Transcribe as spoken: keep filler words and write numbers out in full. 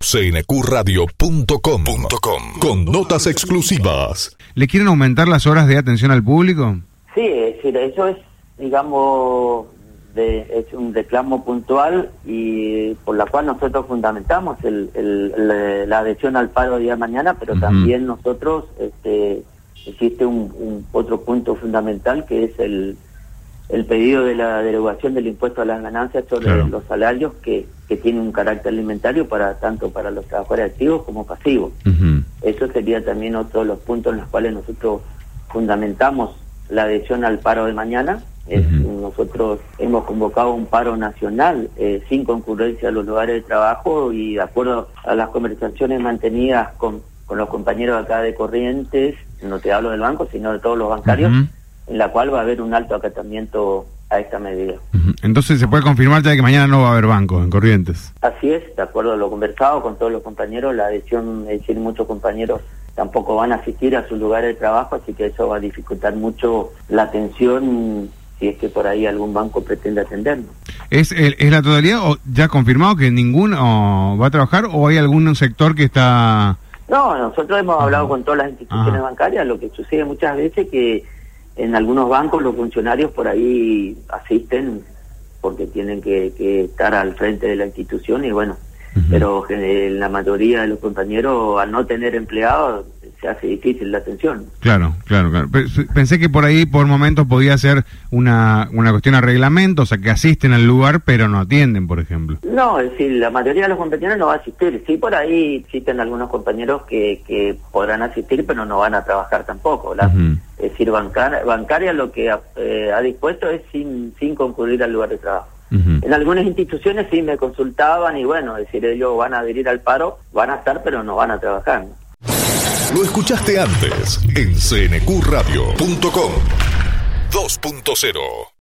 C N Q radio punto com con notas exclusivas. ¿Le quieren aumentar las horas de atención al público? Sí, es decir, eso es, digamos, de, es un reclamo puntual y por la cual nosotros fundamentamos el, el, el, la adhesión al paro día de mañana, pero uh-huh. también nosotros, este, existe un, un otro punto fundamental que es el el pedido de la derogación del impuesto a las ganancias sobre claro. los salarios que, que tiene un carácter alimentario para tanto para los trabajadores activos como pasivos. Uh-huh. Eso sería también otro de los puntos en los cuales nosotros fundamentamos la adhesión al paro de mañana. Es, uh-huh. Nosotros hemos convocado un paro nacional eh, sin concurrencia a los lugares de trabajo y de acuerdo a las conversaciones mantenidas con, con los compañeros acá de Corrientes, no te hablo del banco, sino de todos los bancarios, uh-huh. en la cual va a haber un alto acatamiento a esta medida. Entonces se puede confirmar ya que mañana no va a haber banco en Corrientes. Así es, de acuerdo a lo conversado con todos los compañeros, la adhesión, es decir, muchos compañeros tampoco van a asistir a sus lugares de trabajo, así que eso va a dificultar mucho la atención si es que por ahí algún banco pretende atendernos. ¿Es, el, ¿Es la totalidad o ya confirmado que ninguno va a trabajar o hay algún sector que está...? No, nosotros hemos hablado uh-huh. con todas las instituciones uh-huh. bancarias, lo que sucede muchas veces que en algunos bancos los funcionarios por ahí asisten porque tienen que, que estar al frente de la institución y bueno, uh-huh. pero en la mayoría de los compañeros al no tener empleados se hace difícil la atención. Claro, claro, claro. Pensé que por ahí por momentos podía ser una, una cuestión de reglamento, o sea que asisten al lugar pero no atienden, por ejemplo. No, es decir, la mayoría de los compañeros no va a asistir. Sí, por ahí existen algunos compañeros que, que podrán asistir pero no van a trabajar tampoco. La, uh-huh. Es decir, bancar, bancaria lo que eh, ha dispuesto es sin, sin concurrir al lugar de trabajo. Uh-huh. En algunas instituciones sí me consultaban y bueno, es decir, ellos van a adherir al paro, van a estar pero no van a trabajar, ¿no? Lo escuchaste antes en C N Q radio punto com dos punto cero.